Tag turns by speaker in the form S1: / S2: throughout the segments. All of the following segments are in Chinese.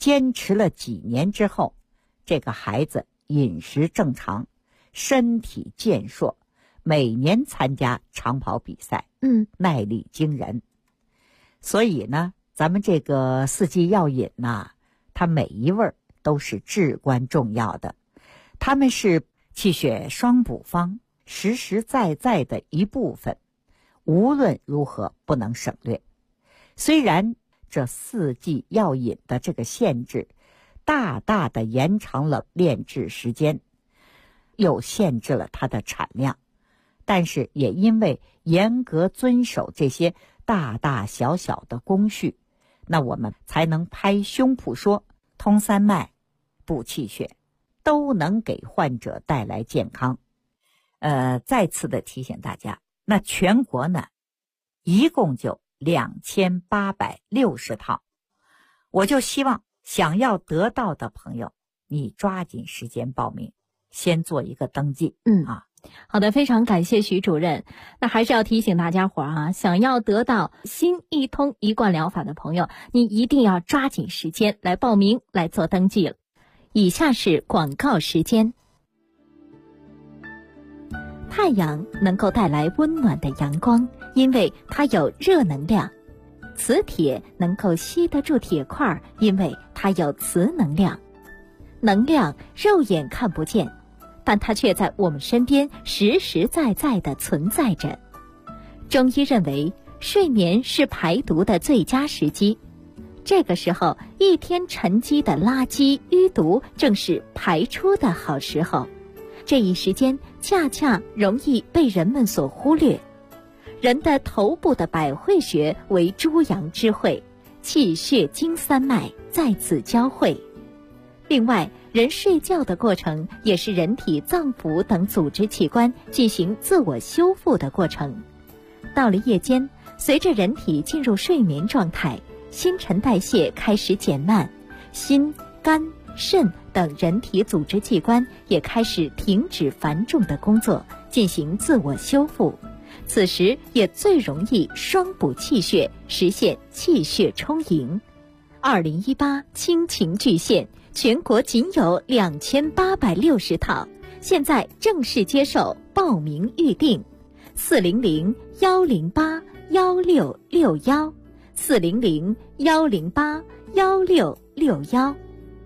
S1: 坚持了几年之后，这个孩子饮食正常，身体健硕，每年参加长跑比赛，耐力惊人。所以呢，咱们这个四季药饮呐，它每一味都是至关重要的，它们是气血双补方实实在在的一部分，无论如何不能省略。虽然这四季药饮的这个限制大大的延长了炼制时间，又限制了它的产量，但是也因为严格遵守这些大大小小的工序，那我们才能拍胸脯说通三脉、补气血，都能给患者带来健康。再次的提醒大家，那全国呢，一共就2860套，我就希望想要得到的朋友，你抓紧时间报名，先做一个登记。
S2: 好的，非常感谢徐主任。那还是要提醒大家伙啊，想要得到新一通一贯疗法的朋友，你一定要抓紧时间来报名，来做登记了。以下是广告时间。太阳能够带来温暖的阳光，因为它有热能量。磁铁能够吸得住铁块，因为它有磁能量。能量肉眼看不见，但它却在我们身边实实在在地存在着。中医认为，睡眠是排毒的最佳时机。这个时候，一天沉积的垃圾淤毒正是排出的好时候。这一时间恰恰容易被人们所忽略。人的头部的百会穴为诸阳之会，气血经三脉在此交汇。另外，人睡觉的过程也是人体脏腑等组织器官进行自我修复的过程。到了夜间，随着人体进入睡眠状态，新陈代谢开始减慢，心、肝、肾等人体组织器官也开始停止繁重的工作，进行自我修复。此时也最容易双补气血，实现气血充盈。2018亲情巨献，全国仅有2860套，现在正式接受报名预定，400-108-1661，400-108-1661。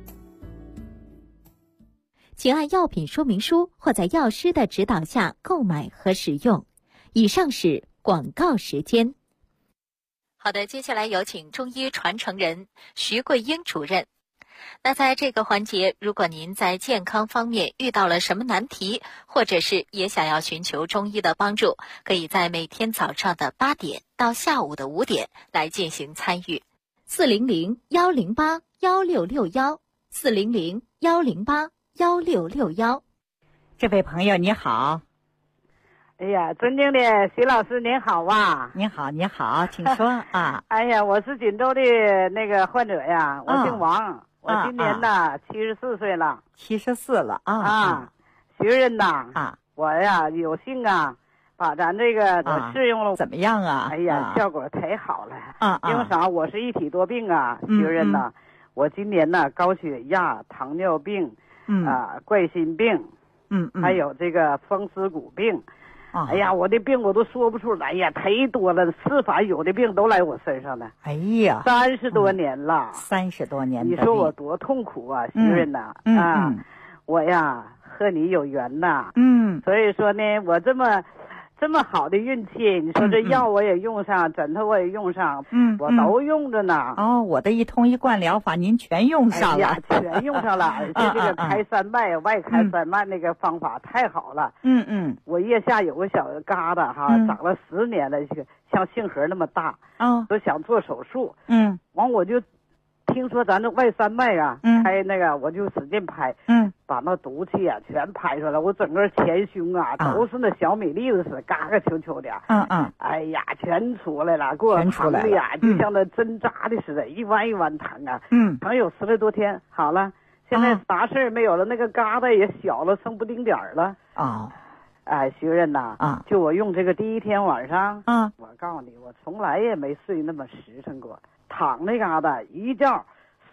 S2: 请按药品说明书或在药师的指导下购买和使用。以上是广告时间。好的，接下来有请中医传承人徐桂英主任。那在这个环节，如果您在健康方面遇到了什么难题，或者是也想要寻求中医的帮助，可以在每天早上的8点到下午的5点来进行参与。400-108-1661，400-108-1661。
S1: 这位朋友你好。
S3: 哎呀，尊敬的徐老师您好啊！
S1: 你好，你好，请说啊！
S3: 哎呀，我是锦州的那个患者呀，我姓王，我今年呢74岁了
S1: ，74了
S3: 徐人呐我呀有幸把咱这个试用了，
S1: 怎么样啊？
S3: 哎呀，效果太好了因为啥？我是一体多病徐人呐我今年呢高血压、糖尿病，冠心病，还有这个风湿骨病。哎呀，我的病我都说不出来呀，忒多了，是凡有的病都来我身上了。
S1: 哎呀
S3: ，30多年了
S1: ，30多年，
S3: 你说我多痛苦啊，徐人呐我呀和你有缘呐，所以说呢，我这么好的运气，你说这药我也用上，枕头我也用上，我都用着呢。
S1: 我的一通一贯疗法您全用上了。
S3: 哎呀，全用上了，而且这个开三脉、外开三脉那个方法太好了。我腋下有个小疙瘩长了10年了，这个像杏核那么大，都想做手术。完我就听说咱这外三脉开那个，我就使劲拍，把那毒气全拍出来，我整个前胸都是那小米粒子似的，嘎嘎球球的。哎呀，全出来了，给我疼的就像那针扎的似的，一弯一弯疼疼有10来多天，好了，现在啥事儿没有了，那个疙瘩也小了，剩不丁点儿了。哎，徐人呐就我用这个第一天晚上我告诉你，我从来也没睡那么实诚过，躺那嘎达一觉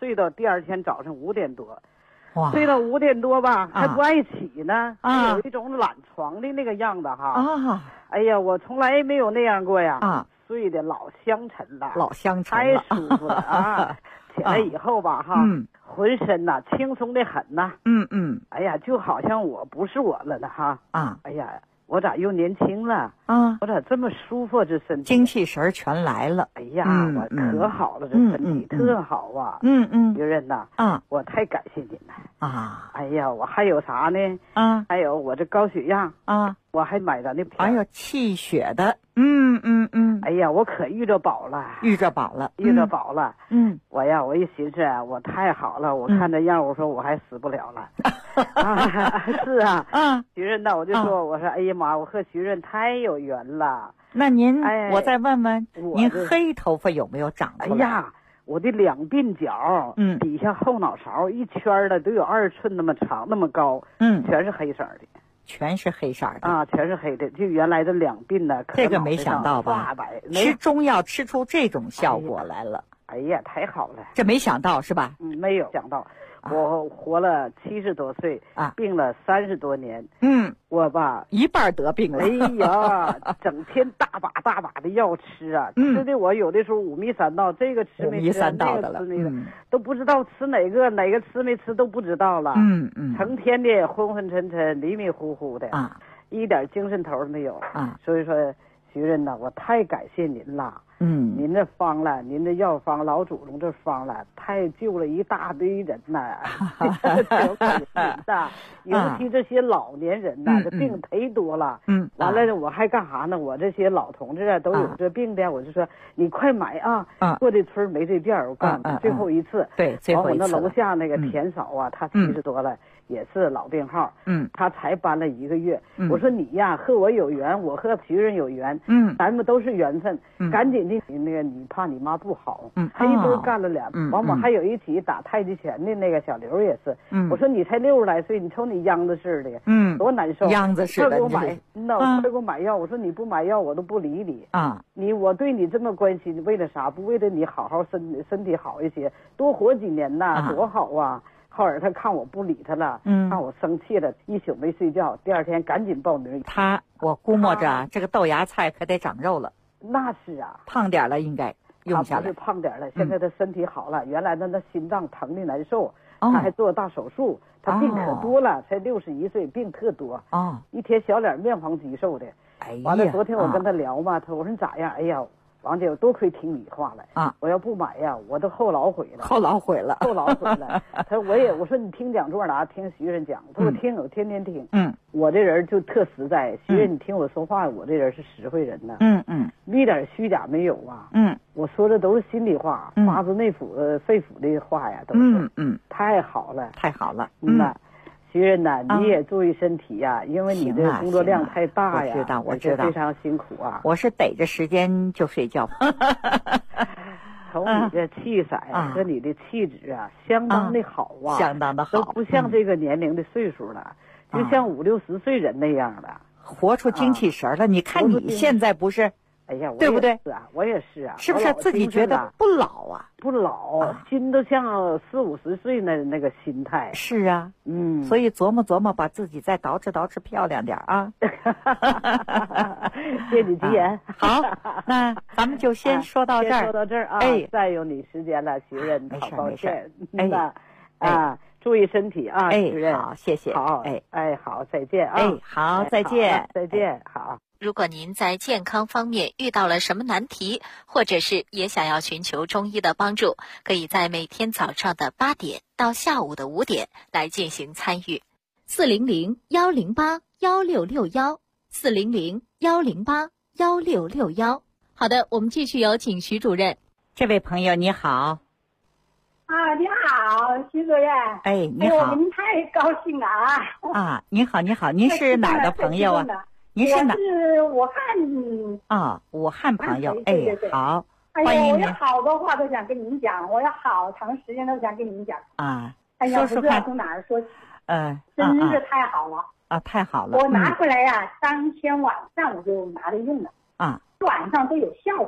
S3: 睡到第二天早上5点多。
S1: 哇，
S3: 睡到5点多吧，还不爱起呢，有一种懒床的那个样子哈。哎呀，我从来没有那样过呀。睡得老香沉了，
S1: 老香沉
S3: 太舒服了啊！起来以后吧哈，浑身呐轻松的很呐。哎呀，就好像我不是我了呢哈。哎呀。我咋又年轻了啊？我咋这么舒服？这身体
S1: 精气神全来了。
S3: 哎呀，我可好了，这身体特好啊。徐润呐，我太感谢您了啊！哎呀，我还有啥呢？还有我这高血压我还买了那票，
S1: 还有气血的。
S3: 哎呀，我可遇着宝了，
S1: 遇着宝了。
S3: 我呀，我一寻思啊，我太好了，我看这样，我说我还死不了了。是啊，徐润呐，我就说，我说，哎呀妈，我和徐润太有缘了。
S1: 那您，我再问问，您黑头发有没有长出来？
S3: 哎呀，我的两鬓角，底下后脑勺一圈的都有2寸那么长，那么高，全是黑色的。
S1: 全是黑色的
S3: 啊，全是黑的，就原来的两鬓呢。
S1: 这个没想到吧？吃中药吃出这种效果来了。
S3: 哎呀，太好了！
S1: 这没想到是吧？
S3: 没有想到，我活了70多岁病了30多年。我吧
S1: 一半得病了。
S3: 哎呀，整天大把的药吃啊，吃的我有的时候5迷3道，这个吃没吃，那个吃没吃，都不知道吃哪个吃没吃都不知道了。成天的昏昏沉沉、迷迷糊糊的一点精神头没有所以说，徐润呐，我太感谢您了。您这方了，您这药方，老祖宗这方了，太救了一大堆人呐！尤其这些老年人呐，这病忒多了。完了我还干啥呢？我这些老同志都有这病的，我就说你快买啊！过这村没这店，我告诉你，最后一次。
S1: 对，最后一次。
S3: 我那楼下那个田嫂啊，她70多了。也是老病号，他才搬了1个月。我说你呀，和我有缘，我和徐润有缘，咱们都是缘分。赶紧的，那个你怕你妈不好，他一周干了2，完我还有一起打太极拳的那个小刘也是。我说你才60来岁，你瞅你秧子似的，多难受。
S1: 秧子似的，
S3: 快给我买，快给我买药。我说你不买药，我都不理你我对你这么关心，为了啥？不为了你好好身体好一些，多活几年呐，多好啊！后来他看我不理他了，看我生气了，一宿没睡觉，第2天赶紧报名。
S1: 我估摸着这个豆芽菜可得长肉了。
S3: 那是啊，
S1: 胖点了应该用下来。
S3: 他不是胖点了，现在他身体好了，原来那心脏疼的难受，他还做大手术，他病可多了，才61岁，病特多一天小脸面黄肌瘦的。完了，昨天我跟他聊嘛，我说你咋样？哎呀。王姐，我多亏听你话了我要不买呀，我都后老悔了。
S1: 后老悔了。
S3: 他说我说你听讲座哪？听徐润讲。他说我听，我天天听。我这人就特实在，徐润你听我说话，我这人是实惠人呐。一点虚假没有啊。我说的都是心里话，发自内腑、肺腑的话呀，都是。太好了，
S1: 太好了。
S3: 徐润呐，你也注意身体呀，因为你的工作量太大呀。
S1: 我知道，
S3: 非常辛苦啊。
S1: 我是逮着时间就睡觉。
S3: 从你的气色和你的气质啊，相当的好啊，
S1: 相当的好，
S3: 都不像这个年龄的岁数了，就像50、60岁人那样的，
S1: 活出精气神了。你看你现在不是？
S3: 哎呀，
S1: 对不对？
S3: 是啊，我也是啊。
S1: 是不是自己觉得不老啊？
S3: 不老，心都像40、50岁那个心态。
S1: 是啊，所以琢磨琢磨，把自己再捯饬漂亮点啊。
S3: 谢你吉言。
S1: 好，那咱们就先说到这儿。
S3: 说到这儿啊。再用你时间了，徐润，好抱歉。注意身体啊，徐润。
S1: 好，谢谢。
S3: 好，好，再见啊。
S1: 好，再见，
S3: 再见，好。
S2: 如果您在健康方面遇到了什么难题，或者是也想要寻求中医的帮助，可以在每天早上的8点到下午的5点来进行参与。400-108-1661，400-108-1661。好的，我们继续有请徐主任。
S1: 这位朋友你好。
S4: 你好，徐主任。
S1: 你好。
S4: 我们太高兴了
S1: 你好，您是哪儿的朋友啊？您是哪？
S4: 我是武汉。
S1: 武汉朋友。好，欢迎您。
S4: 我有好多话都想跟您讲，我有好长时间都想跟您讲。
S1: 说说看，
S4: 不知道从哪儿说起。真是太好了。
S1: 太好了。
S4: 我拿回来呀，当天晚上我就拿着用了。晚上都有效果。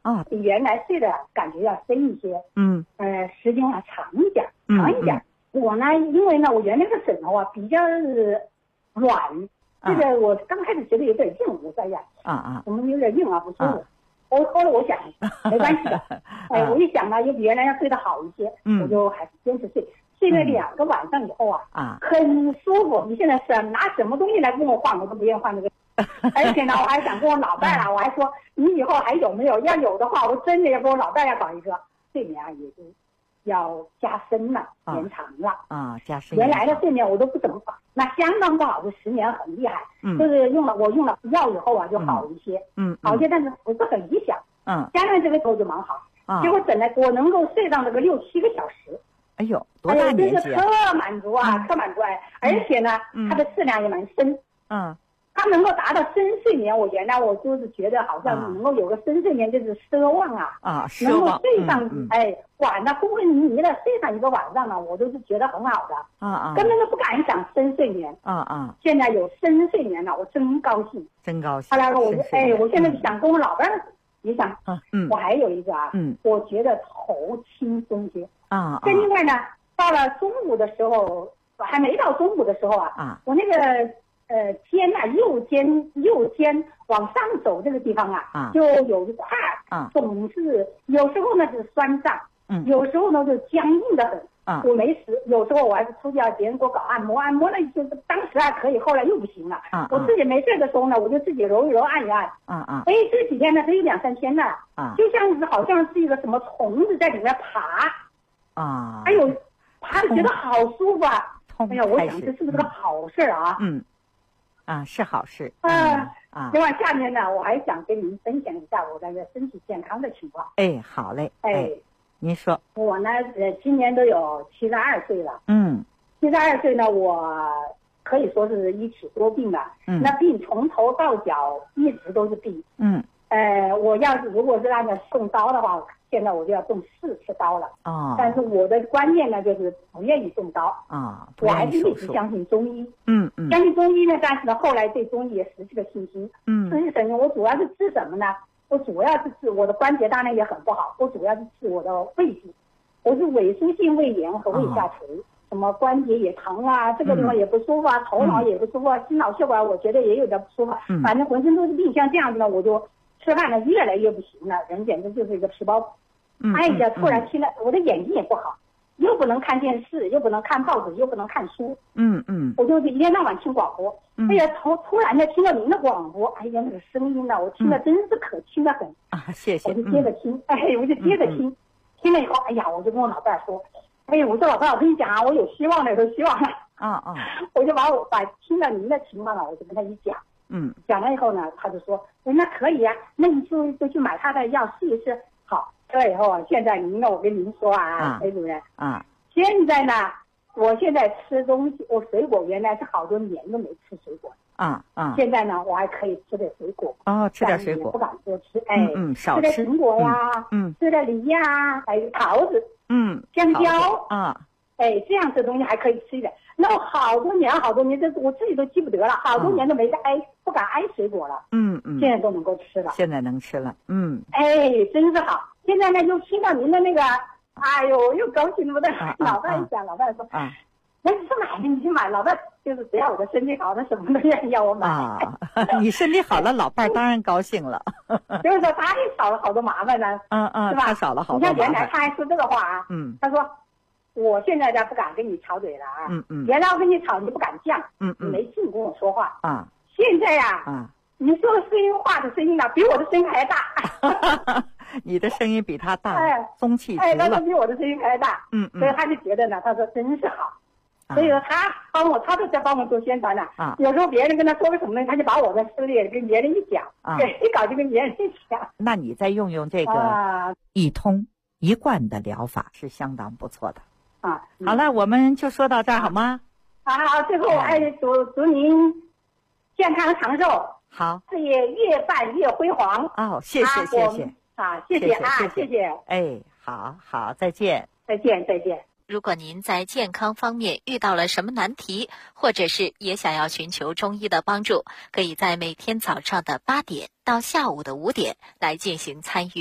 S4: 啊，比原来睡的感觉要深一些。时间啊长一点。我呢，因为呢，我原来的枕头啊比较软，这个我刚开始觉得有点硬，我在呀，怎么有点硬啊，不舒服。后来我想没关系的，我一想呢，又比原来要睡得好一些，我就还是坚持睡了2个晚上以后很舒服。你现在拿什么东西来跟我换，我都不愿意换这个。而且呢，我还想跟我老伴我还说，你以后还有没有？要有的话，我真的要跟我老伴要搞一个。睡眠也就要加深了，延长了
S1: 加深。
S4: 原来的睡眠我都不怎么搞，那相当不好，这10年很厉害。就是我用了药以后就好一些，好一些，但是不是很理想。加上这个时候就蛮好，结果本来我能够睡上这个6、7个小时。
S1: 哎呦，多大年纪啊！
S4: 真是特满足特满足而且呢，它的质量也蛮深。它能够达到深睡眠，我原来我就是觉得好像能够有个深睡眠就是奢望能够睡上晚的昏昏迷迷的睡上一个晚上呢，我都是觉得很好的根本都不敢想深睡眠现在有深睡眠了，我真高兴，后来我现在想跟我老伴也想我还有一个我觉得头轻松些再另外呢，到了中午的时候，还没到中午的时候我那个肩右肩往上走这个地方就有一块总是有时候呢是酸胀，有时候呢就僵硬的很我没时有时候我还是出去别人给我搞按摩了，就是当时还可以，后来又不行了我自己没事的时候呢，我就自己揉一揉按一按这几天呢它有2、3天了就像是好像是一个什么虫子在里面爬哎呦爬的觉得好舒服哎呀，我想这是不是个好事
S1: 是好事
S4: 另外下面呢，我还想跟您分享一下我那个身体健康的情况。
S1: 好嘞。您说。
S4: 我呢，今年都有72岁了。72岁呢，我可以说是一起多病了。那病从头到脚一直都是病。我要是如果是按照动刀的话，现在我就要动4次刀了。但是我的观念呢，就是不愿意动刀我还是一直相信中医。相信中医呢，但是呢，后来对中医也失去了信心。失去信心，我主要是治什么呢？我主要是治我的关节，当然也很不好。我主要是治我的胃部，我是萎缩性胃炎和胃下垂，什么关节也疼这个地方也不舒服头脑也不舒服心脑血管我觉得也有点不舒服反正浑身都是病。像这样子呢，我就吃饭呢越来越不行了，人简直就是一个皮包骨。突然听了，我的眼睛也不好，又不能看电视，又不能看报纸，又不能看书。我就一天到晚听广播。突然的听到您的广播，那个声音呢，我听了真是可听得很
S1: 谢谢。
S4: 我就接着听，我就接着听，听了以后，我就跟我老伴说，我说老伴，我跟你讲我有希望了，有希望了。我就把听到您的情况了，我就跟他一讲。讲了以后呢，他就说，那可以那你就去买他的药试一试。好，吃了以后现在我跟您说裴主任现在呢，我现在吃东西，我水果原来是好多年都没吃水果现在呢，我还可以吃点水果
S1: 吃点水果，
S4: 不敢多吃
S1: 少吃
S4: 吃点苹果吃点梨还有桃子香蕉这样的东西还可以吃一点。那我好多年，这我自己都记不得了，好多年都没不敢挨水果了。现在都能够吃了，
S1: 现在能吃了。
S4: 真是好。现在呢，又听到您的那个，又高兴不得了。老伴一讲，老伴说那你去买，你去买。老伴就是只要我的身体好，他什么都愿意要我买。
S1: 你身体好了，老伴当然高兴了。
S4: 就是说他也少了好多麻烦呢。是吧？
S1: 他少了好多麻烦。
S4: 你像原来他还说这个话他说。我现在不敢跟你吵嘴了原来我跟你吵你不敢犟你没劲跟我说话现在你说的话的声音呢比我的声音还大
S1: 你的声音比他大中气足了
S4: 他比我的声音还大所以他就觉得呢，他说真是好所以说他都在帮我做宣传呢有时候别人跟他说个什么呢，他就把我的事例跟别人一讲一搞就跟别人一讲。
S1: 那你再用这个一通一贯的疗法是相当不错的好了，我们就说到这儿好吗？
S4: 好，最后我祝您健康长寿，
S1: 好，
S4: 事业越办越辉煌。
S1: 谢谢谢谢
S4: 谢谢谢谢。
S1: 好，再见。
S4: 再见。
S2: 如果您在健康方面遇到了什么难题，或者是也想要寻求中医的帮助，可以在每天早上的8点到下午的5点来进行参与。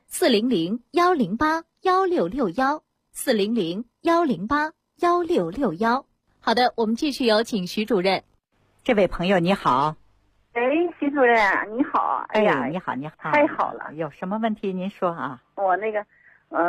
S2: ，400-108-1661，400-108-1661。好的，我们继续有请徐主任。
S1: 这位朋友你好。
S4: 哎，徐主任你好。
S1: 哎呀，你好，
S4: 太好了。
S1: 有什么问题您说啊？
S4: 我那个，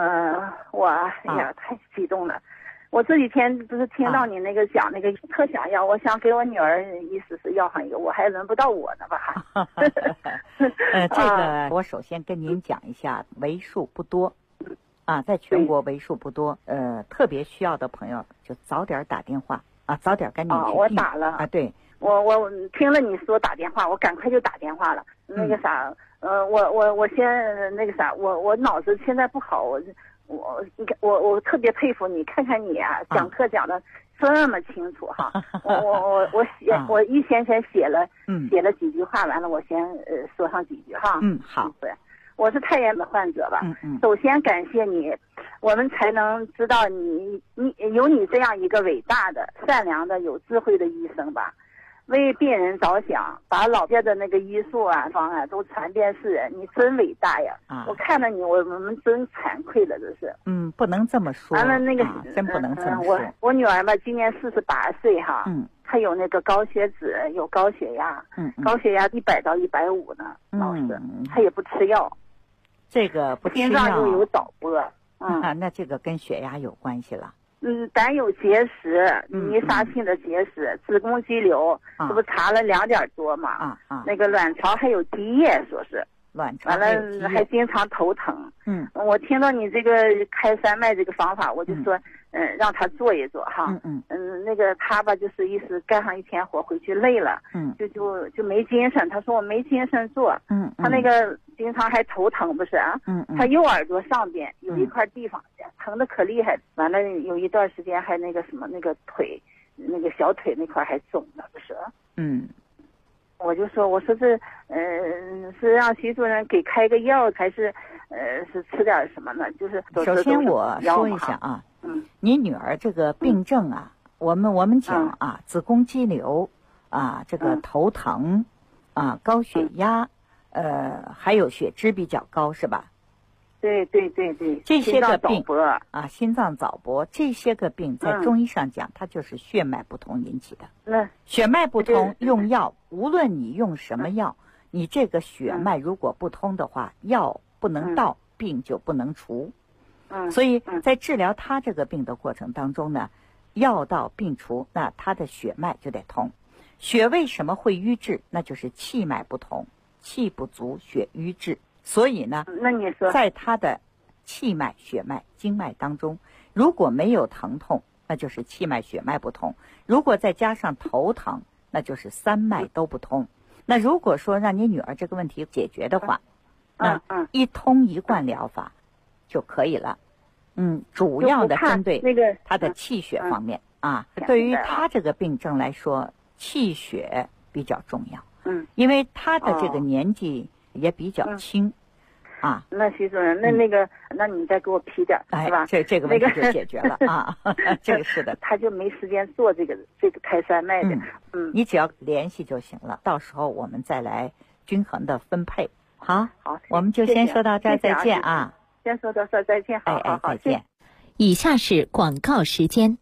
S4: 太激动了。我这几天不是听到你那个讲那个特想要，我想给我女儿意思是要上一个，我还轮不到我呢吧？
S1: 这个我首先跟您讲一下，为数不多。在全国为数不多，特别需要的朋友就早点打电话早点赶紧去订。
S4: 我打了
S1: 对，
S4: 我听了你说打电话，我赶快就打电话了。那个啥，我先那个啥，我脑子现在不好，我特别佩服你，看看你啊，讲课讲的这么清楚哈。我一先写了几句话，完了我先说上几句哈。
S1: 好。
S4: 我是太原的患者吧。首先感谢你，我们才能知道你有你这样一个伟大的、善良的、有智慧的医生吧，为病人着想，把老家的那个医术方案都传遍世人，你真伟大呀！我看着你，我们真惭愧了，这是。
S1: 不能这么说。
S4: 完了那个，
S1: 真不能这么说。
S4: 我女儿吧，今年48岁哈。她有那个高血脂，有高血压。高血压100到150呢，老师，她也不吃药。
S1: 这个不吃药，
S4: 心脏又有早搏。
S1: 那这个跟血压有关系了。
S4: 胆有结石，泥沙性的结石，子宫肌瘤，这不查了2点多嘛？那个卵巢还有积液，说是。
S1: 卵巢
S4: 完了还经常头疼。我听到你这个开山脉这个方法，我就说，让他做一做哈。那个他吧，就是意思干上一天活回去累了，就没精神。他说我没精神做。他那个经常还头疼，不是啊？他右耳朵上边有一块地方疼的可厉害，完了有一段时间还那个什么那个腿，那个小腿那块还肿了，不是？我就说，我说这，是让徐主任给开个药，还是，是吃点什么呢？就是
S1: 首先我说一下啊，你女儿这个病症我们讲子宫肌瘤这个头疼高血压，还有血脂比较高，是吧？
S4: 对，
S1: 这些个病心脏早搏这些个病在中医上讲，它就是血脉不通引起的。血脉不通用药，无论你用什么药，你这个血脉如果不通的话，药不能到，病就不能除。所以在治疗他这个病的过程当中呢，药到病除，那他的血脉就得通。血为什么会瘀滞？那就是气脉不通，气不足，血瘀滞。所以呢，
S4: 那你说，
S1: 在他的气脉、血脉、经脉当中，如果没有疼痛，那就是气脉、血脉不通；如果再加上头疼，那就是三脉都不通。那如果说让你女儿这个问题解决的话，一通一贯疗法就可以了。主要的针对她的气血方面对于她这个病症来说，气血比较重要。因为她的这个年纪也比较轻。
S4: 那徐主任，那你再给我批点，是吧？
S1: 这个问题就解决了这个是的。
S4: 他就没时间做这个开山脉的。
S1: 你只要联系就行了，到时候我们再来均衡的分配。好，我们就先说到这儿，再见啊！
S4: 先说到这儿，再见。好，
S1: 再见。
S2: 以下是广告时间。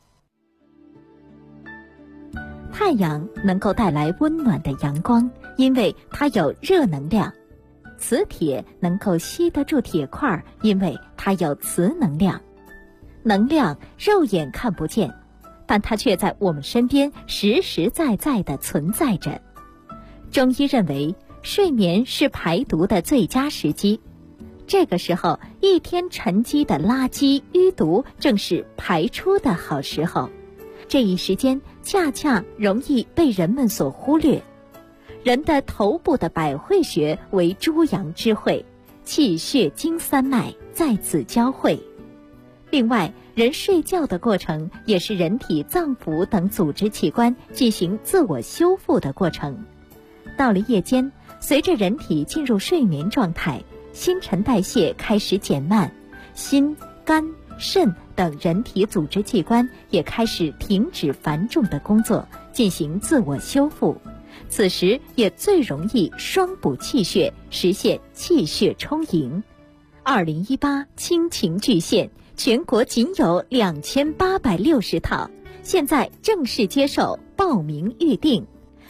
S2: 太阳能够带来温暖的阳光，因为它有热能量。磁铁能够吸得住铁块，因为它有磁能量。能量肉眼看不见，但它却在我们身边实实在在地存在着。中医认为，睡眠是排毒的最佳时机。这个时候，一天沉积的垃圾淤毒正是排出的好时候。这一时间恰恰容易被人们所忽略。人的头部的百会穴为诸阳之会，气血经三脉在此交汇。另外，人睡觉的过程也是人体脏腑等组织器官进行自我修复的过程。到了夜间，随着人体进入睡眠状态，新陈代谢开始减慢，心、肝、肾等人体组织器官也开始停止繁重的工作，进行自我修复。此时也最容易双补气血，实现气血充盈。 2018亲情巨献，全国仅有2860套，现在正式接受报名预定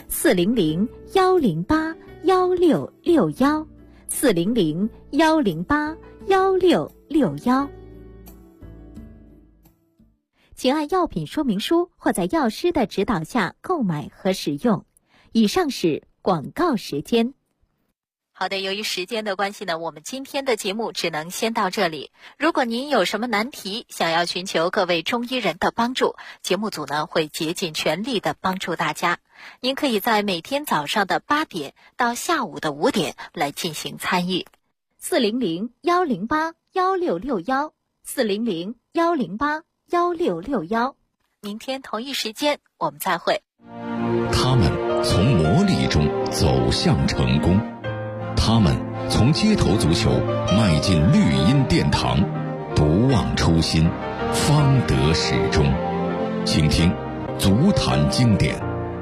S2: ，400-108-161，400-108-161。请按药品说明书或在药师的指导下购买和使用。以上是广告时间。好的，由于时间的关系呢，我们今天的节目只能先到这里。如果您有什么难题，想要寻求各位中医人的帮助，节目组呢会竭尽全力的帮助大家。您可以在每天早上的8点到下午的5点来进行参与。400-108-1661400-108-166明天同一时间我们再会。
S5: 他们从磨砺中走向成功，他们从街头足球迈进绿茵殿堂，不忘初心，方得始终。请听足坛经典。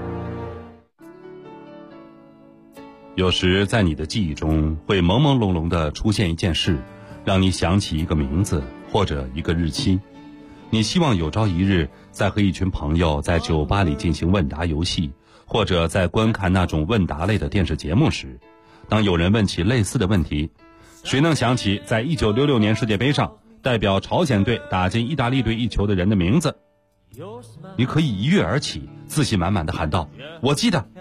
S6: 有时在你的记忆中会朦朦胧胧地出现一件事，让你想起一个名字或者一个日期。你希望有朝一日在和一群朋友在酒吧里进行问答游戏，或者在观看那种问答类的电视节目时，当有人问起类似的问题，谁能想起在1966年世界杯上代表朝鲜队打进意大利队一球的人的名字？你可以一跃而起，自信满满地喊道：我记得。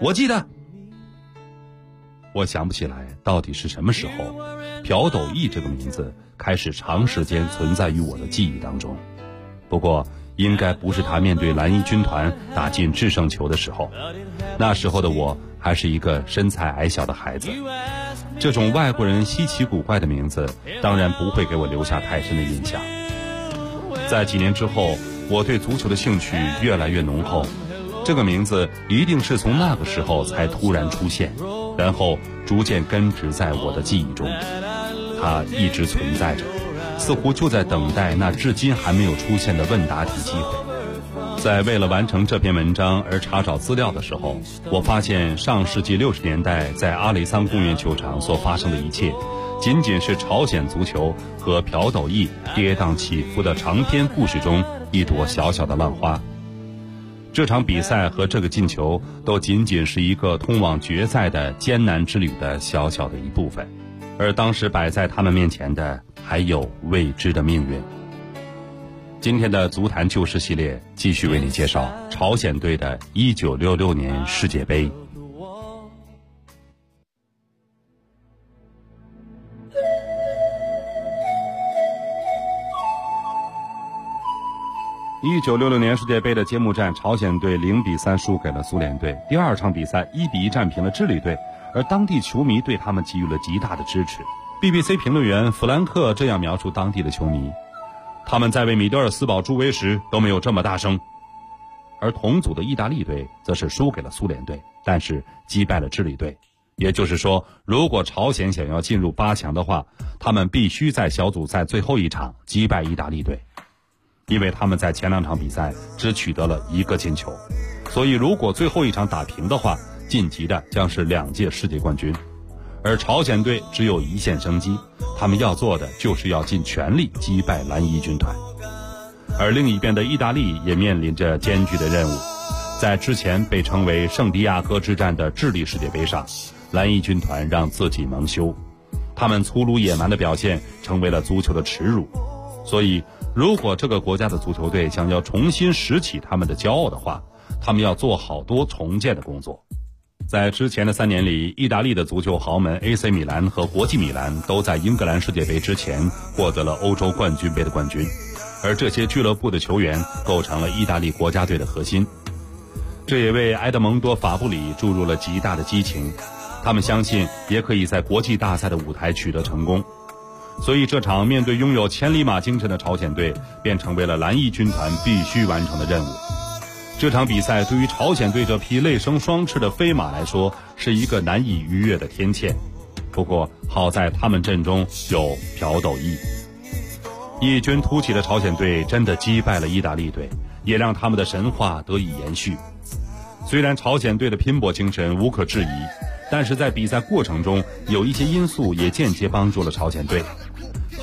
S6: 我想不起来到底是什么时候，朴斗义这个名字开始长时间存在于我的记忆当中。不过应该不是他面对蓝衣军团打进制胜球的时候，那时候的我还是一个身材矮小的孩子。这种外国人稀奇古怪的名字当然不会给我留下太深的印象。在几年之后，我对足球的兴趣越来越浓厚，这个名字一定是从那个时候才突然出现，然后逐渐根植在我的记忆中。它一直存在着，似乎就在等待那至今还没有出现的问答题机会。在为了完成这篇文章而查找资料的时候，我发现上世纪60年代在阿雷桑公园球场所发生的一切，仅仅是朝鲜足球和朴斗义跌宕起伏的长篇故事中一朵小小的浪花。这场比赛和这个进球都仅仅是一个通往决赛的艰难之旅的小小的一部分，而当时摆在他们面前的还有未知的命运。今天的足坛旧事系列继续为你介绍朝鲜队的1966年世界杯。1966年世界杯的揭幕战，朝鲜队0-3输给了苏联队。第二场比赛1-1战平了智利队，而当地球迷对他们给予了极大的支持。BBC 评论员弗兰克这样描述当地的球迷：他们在为米德尔斯堡助威时都没有这么大声。而同组的意大利队则是输给了苏联队，但是击败了智利队。也就是说，如果朝鲜想要进入8强的话，他们必须在小组赛最后一场击败意大利队。因为他们在前2场比赛只取得了1个进球，所以如果最后一场打平的话，晋级的将是2届世界冠军。而朝鲜队只有一线生机，他们要做的就是要尽全力击败蓝衣军团。而另一边的意大利也面临着艰巨的任务。在之前被称为圣地亚哥之战的智利世界杯上，蓝衣军团让自己蒙羞，他们粗鲁野蛮的表现成为了足球的耻辱。所以如果这个国家的足球队想要重新拾起他们的骄傲的话，他们要做好多重建的工作。在之前的3年里，意大利的足球豪门 AC 米兰和国际米兰都在英格兰世界杯之前获得了欧洲冠军杯的冠军，而这些俱乐部的球员构成了意大利国家队的核心。这也为埃德蒙多·法布里注入了极大的激情，他们相信也可以在国际大赛的舞台取得成功。所以这场面对拥有千里马精神的朝鲜队，便成为了蓝衣军团必须完成的任务。这场比赛对于朝鲜队这匹泪生双翅的飞马来说，是一个难以逾越的天堑。不过好在他们阵中有朴斗义。异军突起的朝鲜队真的击败了意大利队，也让他们的神话得以延续。虽然朝鲜队的拼搏精神无可置疑，但是在比赛过程中有一些因素也间接帮助了朝鲜队。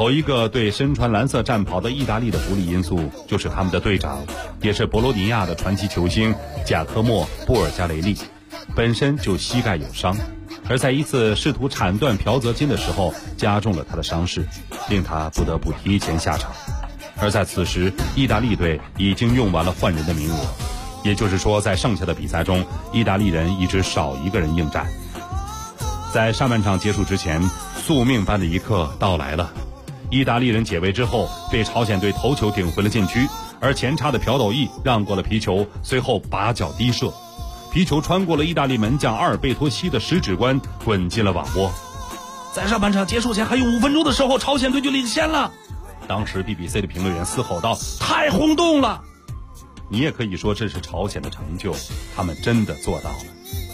S6: 头一个对身穿蓝色战袍的意大利的不利因素，就是他们的队长，也是博洛尼亚的传奇球星贾科莫·布尔加雷利，本身就膝盖有伤，而在一次试图铲断朴泽金的时候，加重了他的伤势，令他不得不提前下场。而在此时，意大利队已经用完了换人的名额，也就是说，在剩下的比赛中，意大利人一直少一个人应战。在上半场结束之前，宿命般的一刻到来了。意大利人解围之后，被朝鲜队头球顶回了禁区，而前插的朴斗义让过了皮球，随后拔脚低射，皮球穿过了意大利门将阿尔贝托西的食指关，滚进了网窝。在上半场结束前还有5分钟的时候，朝鲜队就领先了。当时 BBC 的评论员嘶吼道：“太轰动了！”你也可以说这是朝鲜的成就，他们真的做到了。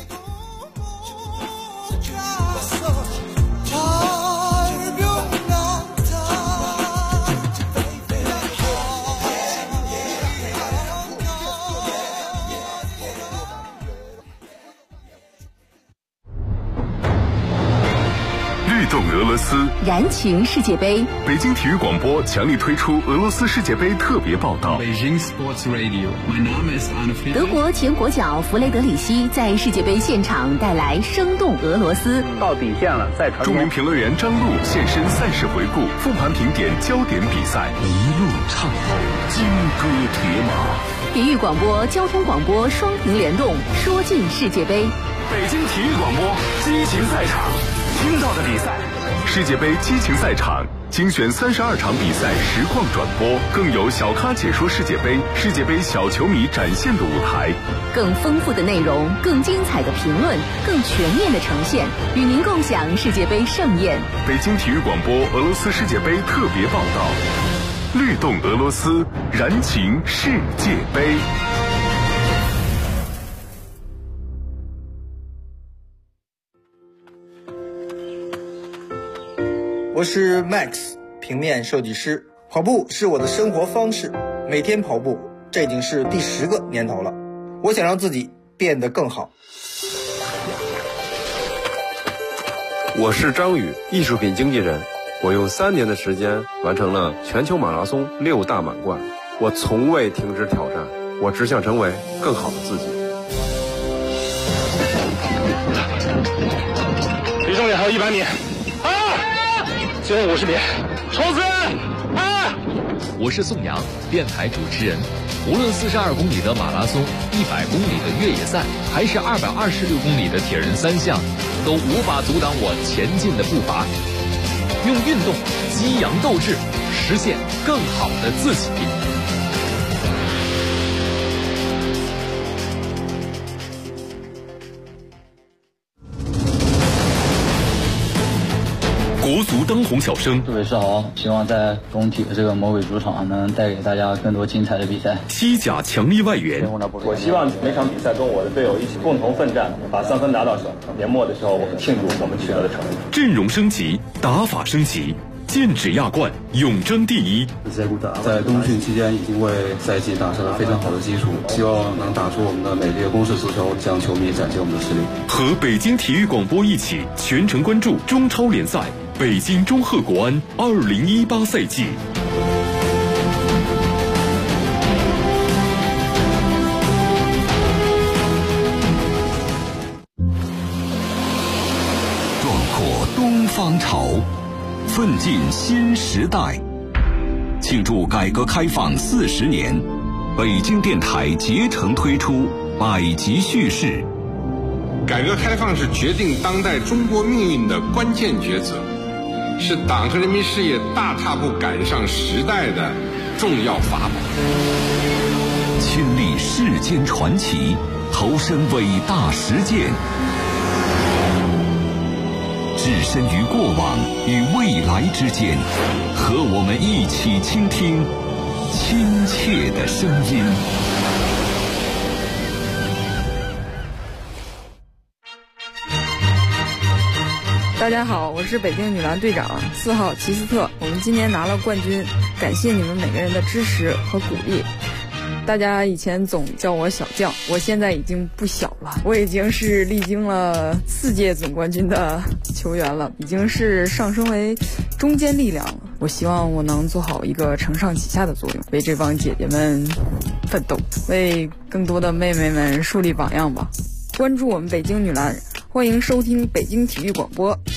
S5: 动俄罗斯，
S2: 燃情世界杯。
S5: 北京体育广播强力推出俄罗斯世界杯特别报道。
S2: 德国前国脚弗雷德里希在世界杯现场带来生动俄罗斯。
S3: 到底线了，再传。
S5: 著名评论员张璐现身赛事回顾，复盘评点焦点比赛，一路畅跑，金戈铁马。
S2: 体育广播、交通广播双屏联动，说尽世界杯。
S5: 北京体育广播激情赛场。听到的比赛，世界杯激情赛场精选32场比赛实况转播，更有小咖解说世界杯，世界杯小球迷展现的舞台，
S2: 更丰富的内容，更精彩的评论，更全面的呈现，与您共享世界杯盛宴。
S5: 北京体育广播俄罗斯世界杯特别报道，律动俄罗斯，燃情世界杯。
S7: 我是 Max， 平面设计师。跑步是我的生活方式，每天跑步，这已经是第10个年头了。我想让自己变得更好。
S8: 我是张宇，艺术品经纪人。我用3年的时间完成了全球马拉松6大满贯。我从未停止挑战，我只想成为更好的自己。
S9: 离终点还有100米。最后50米，冲刺！
S10: 我是宋阳，电台主持人。无论42公里的马拉松、100公里的越野赛，还是226公里的铁人3项，都无法阻挡我前进的步伐。用运动激扬斗志，实现更好的自己。
S5: 国足当红小生，
S11: 杜伟世豪希望在中体的这个魔鬼主场能带给大家更多精彩的比赛。
S5: 西甲强力外援，
S9: 我希望每场比赛跟我的队友一起共同奋战，把3分拿到手。年末的时候，我们庆祝我们取得的成绩。
S5: 阵容升级，打法升级，剑指亚冠，永争第一。
S12: 在冬训期间已经为赛季打下了非常好的基础，希望能打出我们的美丽的攻势足球，向球迷展现我们的实力。
S5: 和北京体育广播一起全程关注中超联赛。北京中赫国安2018赛季。
S13: 壮阔东方潮，奋进新时代。庆祝改革开放40年，北京电台竭诚推出百集叙事。
S14: 改革开放是决定当代中国命运的关键抉择，是党和人民事业大踏步赶上时代的重要法宝。
S13: 亲历世间传奇，投身伟大实践，置身于过往与未来之间，和我们一起倾听亲切的声音。
S15: 大家好，我是北京女篮队长4号齐斯特。我们今年拿了冠军，感谢你们每个人的支持和鼓励。大家以前总叫我小将，我现在已经不小了，我已经是历经了4届总冠军的球员了，已经是上升为中坚力量了。 我希望我能做好一个承上启下的作用，为这帮姐姐们奋斗，为更多的妹妹们树立榜样吧。关注我们北京女篮，欢迎收听北京体育广播。